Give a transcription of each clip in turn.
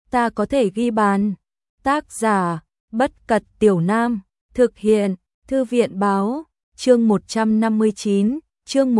ta có thể ghi bàn. Tác giả, Bất Cật Tiểu Nam, thực hiện, Thư viện báo, chương 159, chương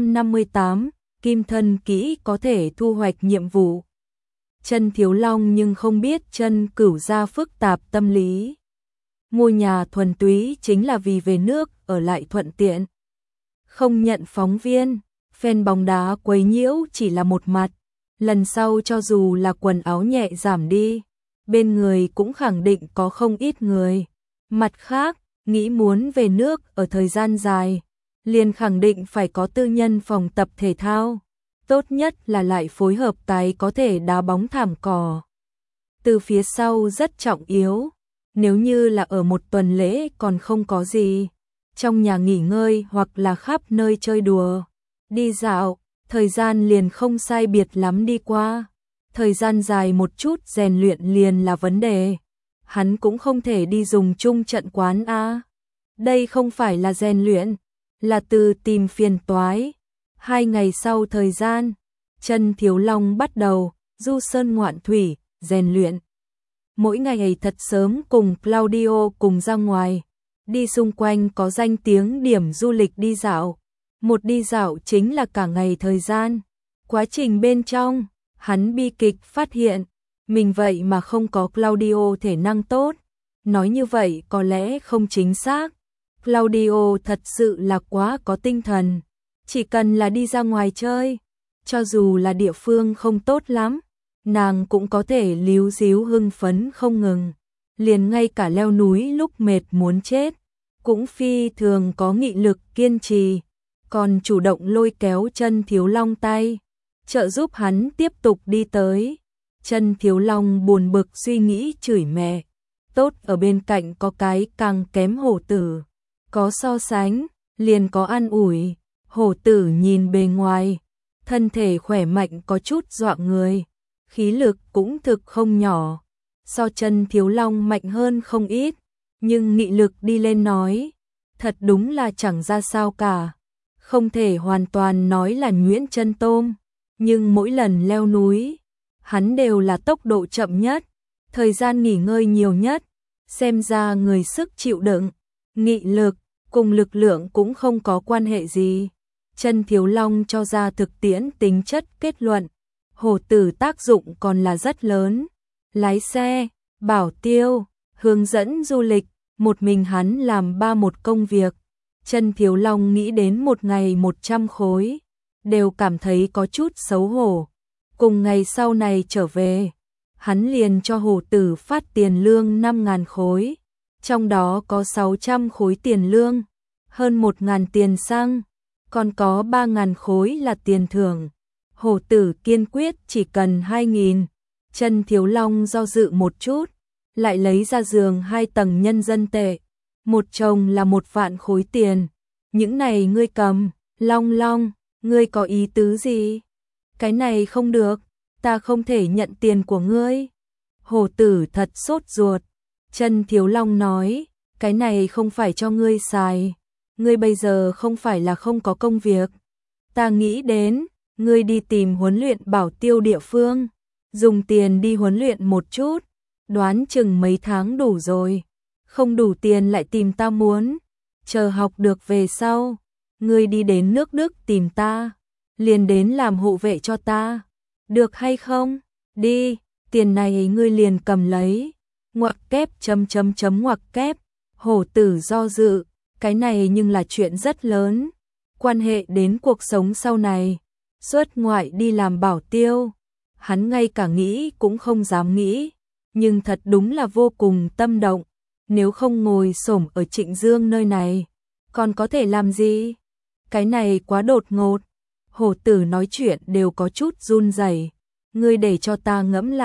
158, Kim Thân Kỹ có thể thu hoạch nhiệm vụ. Chân Thiếu Long nhưng không biết Chân Cửu gia phức tạp tâm lý. Mua nhà thuần túy chính là vì về nước ở lại thuận tiện. Không nhận phóng viên, fan bóng đá quấy nhiễu chỉ là một mặt. Lần sau cho dù là quần áo nhẹ giảm đi, bên người cũng khẳng định có không ít người. Mặt khác, nghĩ muốn về nước ở thời gian dài, liền khẳng định phải có tư nhân phòng tập thể thao. Tốt nhất là lại phối hợp cái có thể đá bóng thảm cỏ. Từ phía sau rất trọng yếu, nếu như là ở một tuần lễ còn không có gì. Trong nhà nghỉ ngơi hoặc là khắp nơi chơi đùa, đi dạo, thời gian liền không sai biệt lắm đi qua. Thời gian dài một chút rèn luyện liền là vấn đề. Hắn cũng không thể đi dùng chung trận quán a. Đây không phải là rèn luyện, là từ tìm phiền toái. 2 ngày sau thời gian, Chân Thiếu Long bắt đầu du sơn ngoạn thủy, rèn luyện. Mỗi ngày thật sớm cùng Claudio cùng ra ngoài, đi xung quanh có danh tiếng điểm du lịch đi dạo. Một đi dạo chính là cả ngày thời gian. Quá trình bên trong, hắn bi kịch phát hiện, mình vậy mà không có Claudio thể năng tốt. Nói như vậy có lẽ không chính xác. Claudio thật sự là quá có tinh thần. Chỉ cần là đi ra ngoài chơi, cho dù là địa phương không tốt lắm, nàng cũng có thể líu díu hưng phấn không ngừng. Liền ngay cả leo núi lúc mệt muốn chết, cũng phi thường có nghị lực kiên trì, còn chủ động lôi kéo Chân Thiếu Long tay, trợ giúp hắn tiếp tục đi tới. Chân Thiếu Long buồn bực suy nghĩ chửi mẹ, tốt ở bên cạnh có cái càng kém hổ tử, có so sánh, liền có an ủi. Hổ tử nhìn bề ngoài, thân thể khỏe mạnh có chút dọa người, khí lực cũng thực không nhỏ, so Chân Thiếu Long mạnh hơn không ít, nhưng nghị lực đi lên nói, thật đúng là chẳng ra sao cả. Không thể hoàn toàn nói là nhuyễn chân tôm, nhưng mỗi lần leo núi, hắn đều là tốc độ chậm nhất, thời gian nghỉ ngơi nhiều nhất, xem ra người sức chịu đựng, nghị lực cùng lực lượng cũng không có quan hệ gì. Chân Thiếu Long cho ra thực tiễn tính chất kết luận, hổ tử tác dụng còn là rất lớn. Lái xe, bảo tiêu, hướng dẫn du lịch, một mình hắn làm 1 công việc. Chân Thiếu Long nghĩ đến một ngày 100 khối, đều cảm thấy có chút xấu hổ. Cùng ngày sau này trở về, hắn liền cho hổ tử phát tiền lương 5.000 khối, trong đó có 600 khối tiền lương, hơn 1.000 tiền xăng, còn có 3.000 khối là tiền thưởng. Hổ tử kiên quyết chỉ cần 2.000. Chân Thiếu Long do dự một chút, lại lấy ra giường 2 tầng nhân dân tệ, một chồng là 1 vạn khối tiền. Những này ngươi cầm. Long Long, ngươi có ý tứ gì? Cái này không được, ta không thể nhận tiền của ngươi. Hổ tử thật sốt ruột. Chân Thiếu Long nói, cái này không phải cho ngươi xài, ngươi bây giờ không phải là không có công việc. Ta nghĩ đến, ngươi đi tìm huấn luyện bảo tiêu địa phương, dùng tiền đi huấn luyện một chút, đoán chừng mấy tháng đủ rồi. Không đủ tiền lại tìm ta muốn, chờ học được về sau, ngươi đi đến nước Đức tìm ta, liền đến làm hộ vệ cho ta, được hay không? Đi, tiền này ngươi liền cầm lấy. Ngoặc kép ngoặc kép. Hổ tử do dự, cái này nhưng là chuyện rất lớn, quan hệ đến cuộc sống sau này. Xuất ngoại đi làm bảo tiêu, hắn ngay cả nghĩ cũng không dám nghĩ, nhưng thật đúng là vô cùng tâm động. Nếu không ngồi xổm ở Trịnh Dương nơi này, còn có thể làm gì? Cái này quá đột ngột. Hổ tử nói chuyện đều có chút run rẩy. Ngươi để cho ta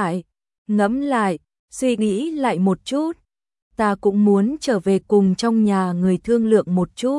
ngẫm lại, suy nghĩ lại một chút. Ta cũng muốn trở về cùng trong nhà người thương lượng một chút.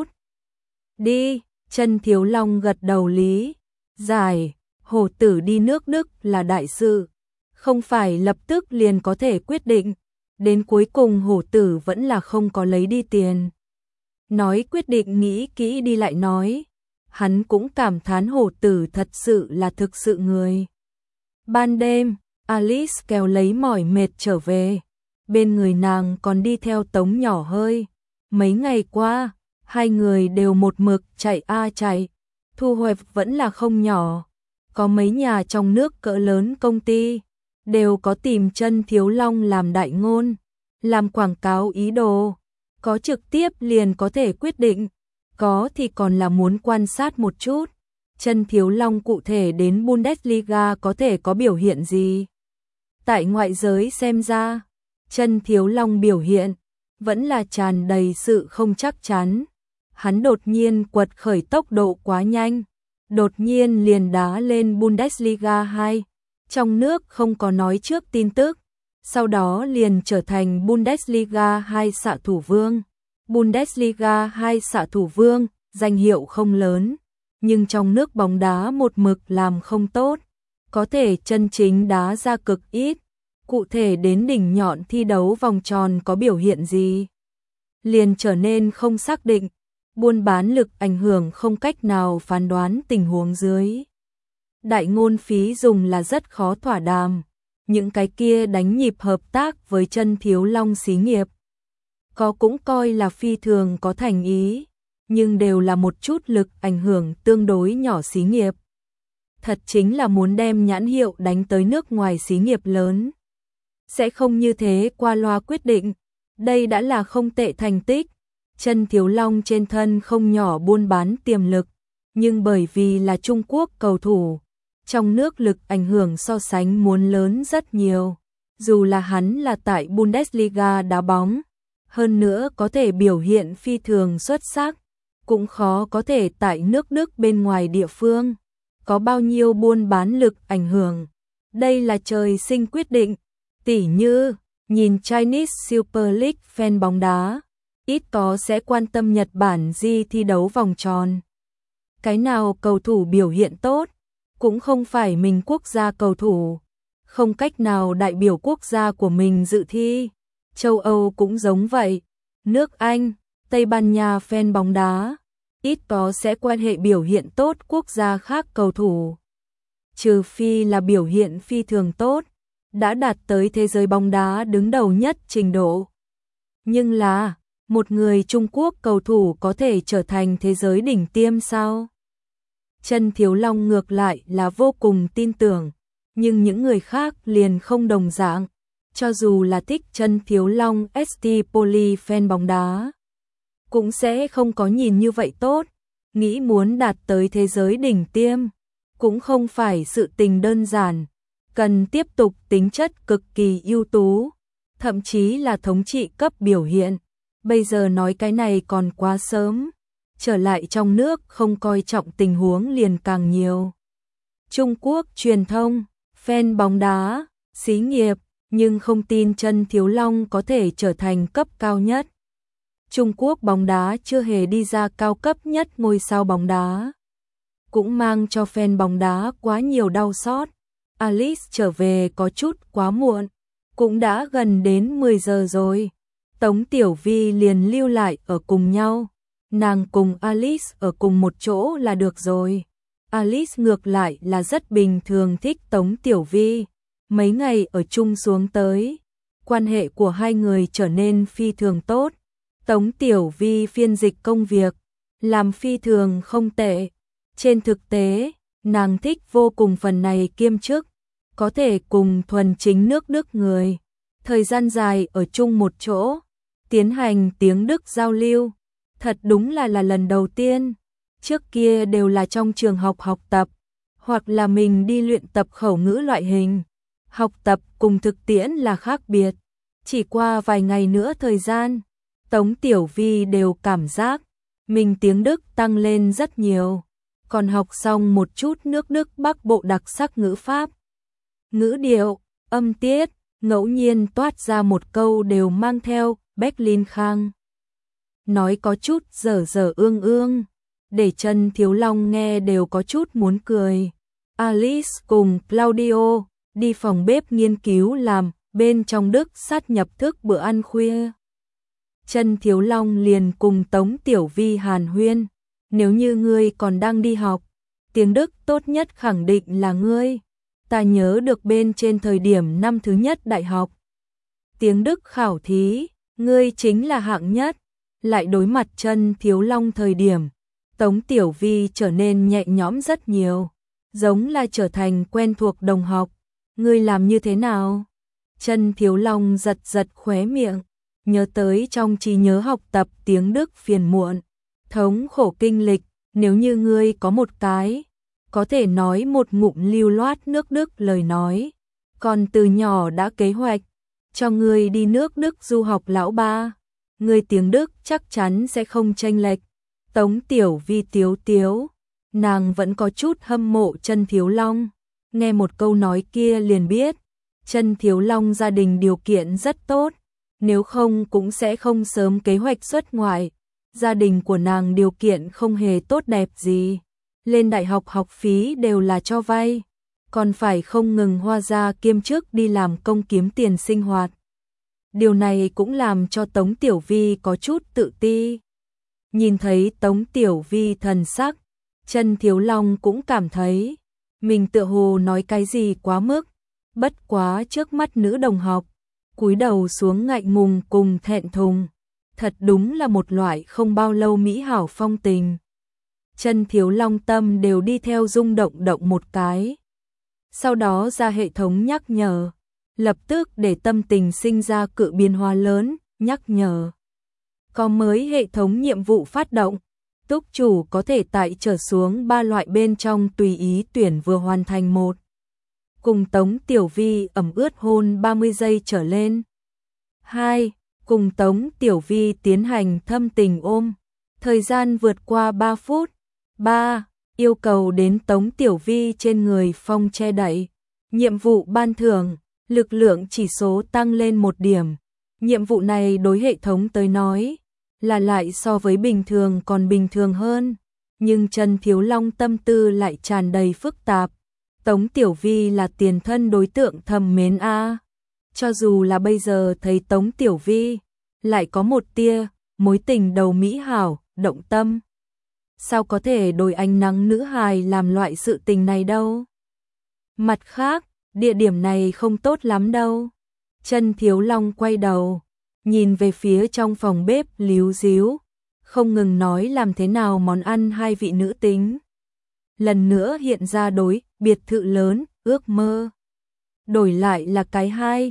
Đi, Chân Thiếu Long gật đầu lý giải. Hổ tử đi nước Đức là đại sự, không phải lập tức liền có thể quyết định. Đến cuối cùng hổ tử vẫn là không có lấy đi tiền. Nói quyết định nghĩ kỹ đi lại nói. Hắn cũng cảm thán hổ tử thật sự là thực sự người. Ban đêm, Alice kéo lấy mỏi mệt trở về. Bên người nàng còn đi theo Tống Nhỏ Hơi. Mấy ngày qua, hai người đều một mực chạy chạy. Thu hoạch vẫn là không nhỏ. Có mấy nhà trong nước cỡ lớn công ty đều có tìm Chân Thiếu Long làm đại ngôn, làm quảng cáo ý đồ. Có trực tiếp liền có thể quyết định, có thì còn là muốn quan sát một chút. Chân Thiếu Long cụ thể đến Bundesliga có thể có biểu hiện gì? Tại ngoại giới xem ra, Chân Thiếu Long biểu hiện vẫn là tràn đầy sự không chắc chắn. Hắn đột nhiên quật khởi tốc độ quá nhanh, đột nhiên liền đá lên Bundesliga 2. Trong nước không có nói trước tin tức, sau đó liền trở thành Bundesliga 2 xạ thủ vương. Bundesliga 2 xạ thủ vương, danh hiệu không lớn, nhưng trong nước bóng đá một mực làm không tốt, có thể chân chính đá ra cực ít. Cụ thể đến đỉnh nhọn thi đấu vòng tròn có biểu hiện gì, liền trở nên không xác định. Buôn bán lực ảnh hưởng không cách nào phán đoán tình huống dưới. Đại ngôn phí dùng là rất khó thỏa đàm. Những cái kia đánh nhịp hợp tác với Chân Thiếu Long xí nghiệp, có cũng coi là phi thường có thành ý, nhưng đều là một chút lực ảnh hưởng tương đối nhỏ xí nghiệp. Thật chính là muốn đem nhãn hiệu đánh tới nước ngoài xí nghiệp lớn. Sẽ không như thế qua loa quyết định, đây đã là không tệ thành tích. Chân Thiếu Long trên thân không nhỏ buôn bán tiềm lực, nhưng bởi vì là Trung Quốc cầu thủ, trong nước lực ảnh hưởng so sánh muốn lớn rất nhiều. Dù là hắn là tại Bundesliga đá bóng, hơn nữa có thể biểu hiện phi thường xuất sắc, cũng khó có thể tại nước Đức bên ngoài địa phương có bao nhiêu buôn bán lực ảnh hưởng. Đây là trời sinh quyết định, tỉ như nhìn Chinese Super League fan bóng đá, ít có sẽ quan tâm Nhật Bản G thi đấu vòng tròn. Cái nào cầu thủ biểu hiện tốt, cũng không phải mình quốc gia cầu thủ, không cách nào đại biểu quốc gia của mình dự thi. Châu Âu cũng giống vậy, nước Anh, Tây Ban Nha fan bóng đá, ít có sẽ quan hệ biểu hiện tốt quốc gia khác cầu thủ. Trừ phi là biểu hiện phi thường tốt, đã đạt tới thế giới bóng đá đứng đầu nhất trình độ. Nhưng là, một người Trung Quốc cầu thủ có thể trở thành thế giới đỉnh tiêm sao? Chân Thiếu Long ngược lại là vô cùng tin tưởng, nhưng những người khác liền không đồng dạng. Cho dù là thích Chân Thiếu Long ST Poli fan bóng đá, cũng sẽ không có nhìn như vậy tốt. Nghĩ muốn đạt tới thế giới đỉnh tiêm, cũng không phải sự tình đơn giản, cần tiếp tục tính chất cực kỳ ưu tú, thậm chí là thống trị cấp biểu hiện. Bây giờ nói cái này còn quá sớm, trở lại trong nước không coi trọng tình huống liền càng nhiều. Trung Quốc truyền thông, fan bóng đá, xí nghiệp, nhưng không tin Chân Thiếu Long có thể trở thành cấp cao nhất. Trung Quốc bóng đá chưa hề đi ra cao cấp nhất ngôi sao bóng đá, cũng mang cho fan bóng đá quá nhiều đau xót. Alice trở về có chút quá muộn, cũng đã gần đến 10 giờ rồi. Tống Tiểu Vi liền lưu lại ở cùng nhau, nàng cùng Alice ở cùng một chỗ là được rồi. Alice ngược lại là rất bình thường thích Tống Tiểu Vi, mấy ngày ở chung xuống tới, quan hệ của hai người trở nên phi thường tốt. Tống Tiểu Vi phiên dịch công việc, làm phi thường không tệ. Trên thực tế, nàng thích vô cùng phần này kiêm chức, có thể cùng thuần chính nước Đức người, thời gian dài ở chung một chỗ, tiến hành tiếng Đức giao lưu, thật đúng là lần đầu tiên. Trước kia đều là trong trường học học tập, hoặc là mình đi luyện tập khẩu ngữ loại hình. Học tập cùng thực tiễn là khác biệt. Chỉ qua vài ngày nữa thời gian, Tống Tiểu Vi đều cảm giác mình tiếng Đức tăng lên rất nhiều, còn học xong một chút nước Đức Bắc Bộ đặc sắc ngữ pháp. Ngữ điệu, âm tiết, ngẫu nhiên toát ra một câu đều mang theo Berlin Khang. Nói có chút dở dở ương ương, để Chân Thiếu Long nghe đều có chút muốn cười. Alice cùng Claudio đi phòng bếp nghiên cứu làm bên trong Đức sát nhập thức bữa ăn khuya. Chân Thiếu Long liền cùng Tống Tiểu Vi hàn huyên, nếu như ngươi còn đang đi học, tiếng Đức tốt nhất khẳng định là ngươi. Ta nhớ được bên trên thời điểm năm thứ nhất đại học. Tiếng Đức khảo thí, ngươi chính là hạng nhất. Lại đối mặt Chân Thiếu Long thời điểm, Tống Tiểu Vi trở nên nhẹ nhõm rất nhiều, giống là trở thành quen thuộc đồng học. Ngươi làm như thế nào? Chân Thiếu Long giật giật khóe miệng, nhớ tới trong trí nhớ học tập tiếng Đức phiền muộn, thống khổ kinh lịch, nếu như ngươi có một cái, có thể nói một ngụm lưu loát nước Đức lời nói, còn từ nhỏ đã kế hoạch, cho ngươi đi nước Đức du học lão ba, ngươi tiếng Đức chắc chắn sẽ không chênh lệch. Tống Tiểu Vi tiếu tiếu, nàng vẫn có chút hâm mộ Chân Thiếu Long, nghe một câu nói kia liền biết, Chân Thiếu Long gia đình điều kiện rất tốt, nếu không cũng sẽ không sớm kế hoạch xuất ngoại. Gia đình của nàng điều kiện không hề tốt đẹp gì, lên đại học học phí đều là cho vay, còn phải không ngừng hoa ra kiêm chức đi làm công kiếm tiền sinh hoạt. Điều này cũng làm cho Tống Tiểu Vi có chút tự ti. Nhìn thấy Tống Tiểu Vi thần sắc, Chân Thiếu Long cũng cảm thấy mình tựa hồ nói cái gì quá mức, bất quá trước mắt nữ đồng học, cúi đầu xuống ngại ngùng cùng thẹn thùng, thật đúng là một loại không bao lâu mỹ hảo phong tình. Chân Thiếu Long tâm đều đi theo rung động động một cái. Sau đó ra hệ thống nhắc nhở, lập tức để tâm tình sinh ra cự biến hóa lớn, nhắc nhở. Có mới hệ thống nhiệm vụ phát động, túc chủ có thể tại trở xuống 3 loại bên trong tùy ý tuyển vừa hoàn thành một. Cùng Tống Tiểu Vi ẩm ướt hôn 30 giây trở lên. 2. Cùng Tống Tiểu Vi tiến hành thâm tình ôm, thời gian vượt qua 3 phút. 3. Yêu cầu đến Tống Tiểu Vi trên người phong che đậy. Nhiệm vụ ban thưởng, lực lượng chỉ số tăng lên 1 điểm. Nhiệm vụ này đối hệ thống tới nói, là lại so với bình thường còn bình thường hơn. Nhưng Chân Thiếu Long tâm tư lại tràn đầy phức tạp. Tống Tiểu Vi là tiền thân đối tượng thầm mến a. Cho dù là bây giờ thấy Tống Tiểu Vi, lại có một tia mối tình đầu mỹ hảo, động tâm. Sao có thể đổi ánh nắng nữ hài làm loại sự tình này đâu? Mặt khác, địa điểm này không tốt lắm đâu. Chân Thiếu Long quay đầu, nhìn về phía trong phòng bếp líu díu, không ngừng nói làm thế nào món ăn hai vị nữ tính. Lần nữa hiện ra đối biệt thự lớn, ước mơ. Đổi lại là cái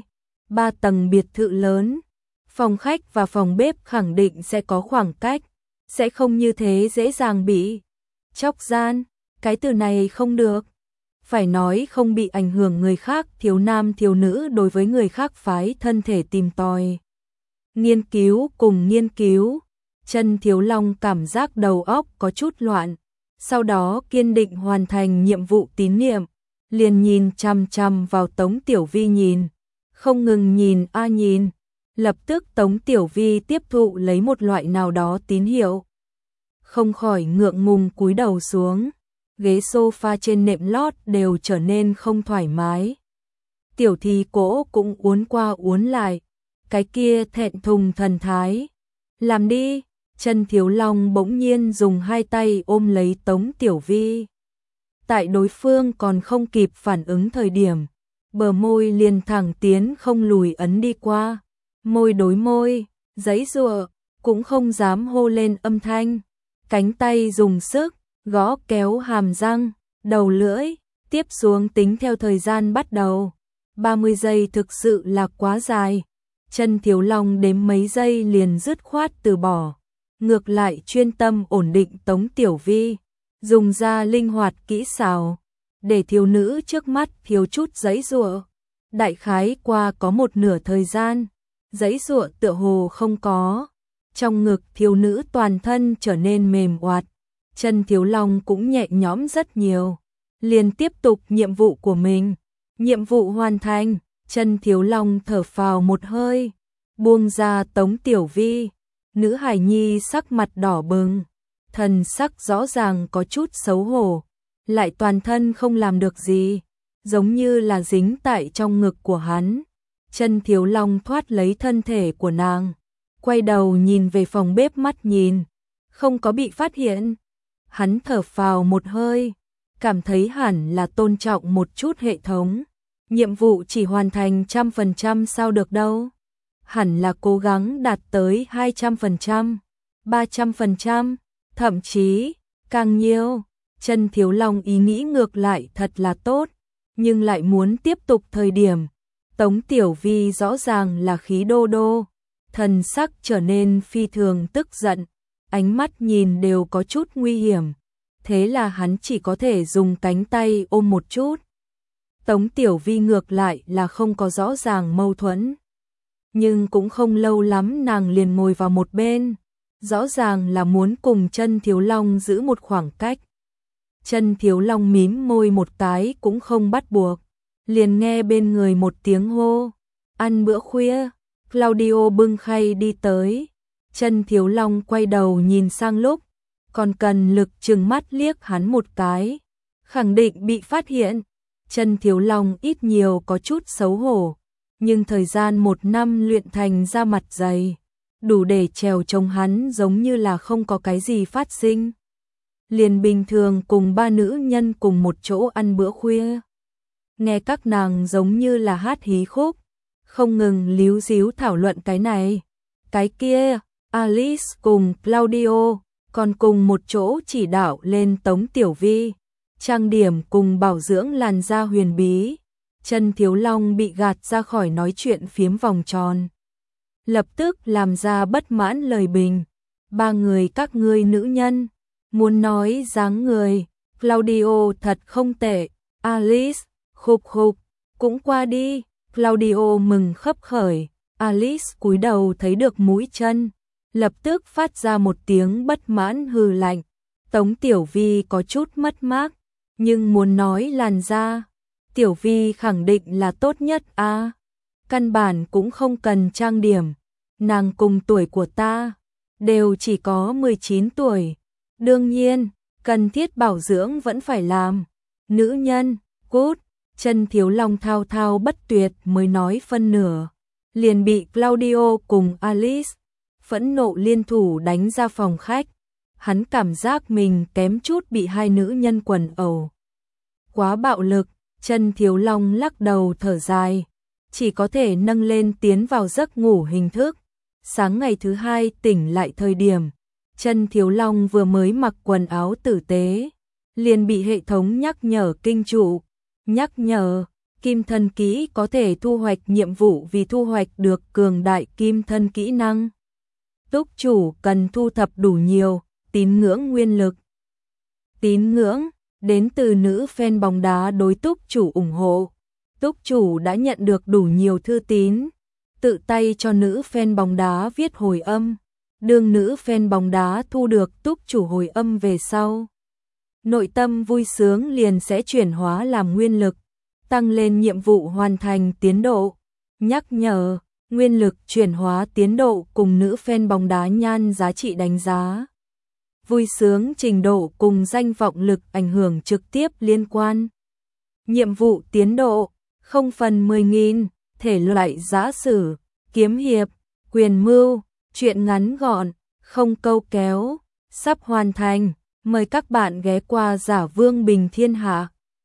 2-3 tầng biệt thự lớn. Phòng khách và phòng bếp khẳng định sẽ có khoảng cách, sẽ không như thế dễ dàng bị chóc gian. Cái từ này không được. Phải nói không bị ảnh hưởng người khác, thiếu nam thiếu nữ đối với người khác phái thân thể tìm tòi. Nghiên cứu cùng nghiên cứu, Chân Thiếu Long cảm giác đầu óc có chút loạn. Sau đó kiên định hoàn thành nhiệm vụ tín niệm, liền nhìn chằm chằm vào Tống Tiểu Vi nhìn, không ngừng nhìn a nhìn. Lập tức Tống Tiểu Vi tiếp thụ lấy một loại nào đó tín hiệu, không khỏi ngượng ngùng cúi đầu xuống, ghế sofa trên nệm lót đều trở nên không thoải mái. Tiểu Thi Cổ cũng uốn qua uốn lại, cái kia thẹn thùng thần thái. Làm đi. Chân Thiếu Long bỗng nhiên dùng hai tay ôm lấy Tống Tiểu Vi. Tại đối phương còn không kịp phản ứng thời điểm, bờ môi liền thẳng tiến không lùi ấn đi qua. Môi đối môi, giãy giụa, cũng không dám hô lên âm thanh. Cánh tay dùng sức, gõ kéo hàm răng, đầu lưỡi, tiếp xuống tính theo thời gian bắt đầu. 30 giây thực sự là quá dài. Chân Thiếu Long đếm mấy giây liền dứt khoát từ bỏ. Ngược lại chuyên tâm ổn định Tống Tiểu Vi, dùng ra linh hoạt kỹ xảo, để thiếu nữ trước mắt thiếu chút giãy giụa. Đại khái qua có một nửa thời gian, giãy giụa tựa hồ không có. Trong ngực thiếu nữ toàn thân trở nên mềm oạt, Chân Thiếu Long cũng nhẹ nhõm rất nhiều. Liền tiếp tục nhiệm vụ của mình. Nhiệm vụ hoàn thành, Chân Thiếu Long thở phào một hơi, buông ra Tống Tiểu Vi. Nữ hài nhi sắc mặt đỏ bừng, thần sắc rõ ràng có chút xấu hổ, lại toàn thân không làm được gì, giống như là dính tại trong ngực của hắn. Chân Thiếu Long thoát lấy thân thể của nàng, quay đầu nhìn về phòng bếp mắt nhìn, không có bị phát hiện. Hắn thở phào một hơi, cảm thấy hẳn là tôn trọng một chút hệ thống. Nhiệm vụ chỉ hoàn thành 100% sao được đâu. Hẳn là cố gắng đạt tới 200%, 300%, thậm chí càng nhiều. Chân Thiếu Long ý nghĩ ngược lại thật là tốt, nhưng lại muốn tiếp tục thời điểm. Tống Tiểu Vi rõ ràng là khí đô đô, thần sắc trở nên phi thường tức giận, ánh mắt nhìn đều có chút nguy hiểm. Thế là hắn chỉ có thể dùng cánh tay ôm một chút. Tống Tiểu Vi ngược lại là không có rõ ràng mâu thuẫn. Nhưng cũng không lâu lắm nàng liền ngồi vào một bên. Rõ ràng là muốn cùng Chân Thiếu Long giữ một khoảng cách. Chân Thiếu Long mím môi một cái cũng không bắt buộc. Liền nghe bên người một tiếng hô. Ăn bữa khuya. Claudio bưng khay đi tới. Chân Thiếu Long quay đầu nhìn sang lúc. Còn cần lực trừng mắt liếc hắn một cái. Khẳng định bị phát hiện. Chân Thiếu Long ít nhiều có chút xấu hổ. Nhưng thời gian 1 năm luyện thành ra mặt dày. Đủ để trèo chống hắn giống như là không có cái gì phát sinh. Liền bình thường cùng 3 nữ nhân cùng một chỗ ăn bữa khuya. Nghe các nàng giống như là hát hí khúc. Không ngừng líu díu thảo luận cái này. Cái kia, Alice cùng Claudio. Còn cùng một chỗ chỉ đạo lên Tống Tiểu Vi. Trang điểm cùng bảo dưỡng làn da huyền bí. Chân Thiếu Long bị gạt ra khỏi nói chuyện phiếm vòng tròn. Lập tức làm ra bất mãn lời bình. 3 người các ngươi nữ nhân. Muốn nói dáng người. Claudio thật không tệ. Alice, khục khục, cũng qua đi. Claudio mừng khấp khởi. Alice cúi đầu thấy được mũi chân. Lập tức phát ra một tiếng bất mãn hừ lạnh. Tống Tiểu Vi có chút mất mát. Nhưng muốn nói làn da. Tiểu Vi khẳng định là tốt nhất a. Căn bản cũng không cần trang điểm. Nàng cùng tuổi của ta. Đều chỉ có 19 tuổi. Đương nhiên, cần thiết bảo dưỡng vẫn phải làm. Nữ nhân, cút. Chân Thiếu Long thao thao bất tuyệt mới nói phân nửa. Liền bị Claudio cùng Alice phẫn nộ liên thủ đánh ra phòng khách. Hắn cảm giác mình kém chút bị 2 nữ nhân quần ẩu. Quá bạo lực. Chân Thiếu Long lắc đầu thở dài. Chỉ có thể nâng lên tiến vào giấc ngủ hình thức. Sáng ngày thứ 2 tỉnh lại thời điểm. Chân Thiếu Long vừa mới mặc quần áo tử tế. Liền bị hệ thống nhắc nhở kinh trụ. Nhắc nhở, kim thân kỹ có thể thu hoạch nhiệm vụ vì thu hoạch được cường đại kim thân kỹ năng. Túc chủ cần thu thập đủ nhiều, tín ngưỡng nguyên lực. Tín ngưỡng, đến từ nữ fan bóng đá đối túc chủ ủng hộ. Túc chủ đã nhận được đủ nhiều thư tín. Tự tay cho nữ fan bóng đá viết hồi âm. Đương nữ fan bóng đá thu được túc chủ hồi âm về sau. Nội tâm vui sướng liền sẽ chuyển hóa làm nguyên lực. Tăng lên nhiệm vụ hoàn thành tiến độ. Nhắc nhở, nguyên lực chuyển hóa tiến độ cùng nữ fan bóng đá nhan giá trị đánh giá. Vui sướng trình độ cùng danh vọng lực ảnh hưởng trực tiếp liên quan. Nhiệm vụ tiến độ, 0 phần 10.000, thể loại giả sử, kiếm hiệp, quyền mưu, truyện ngắn gọn, không câu kéo, sắp hoàn thành. Mời các bạn ghé qua Giả Vương Bình Thiên Hạ.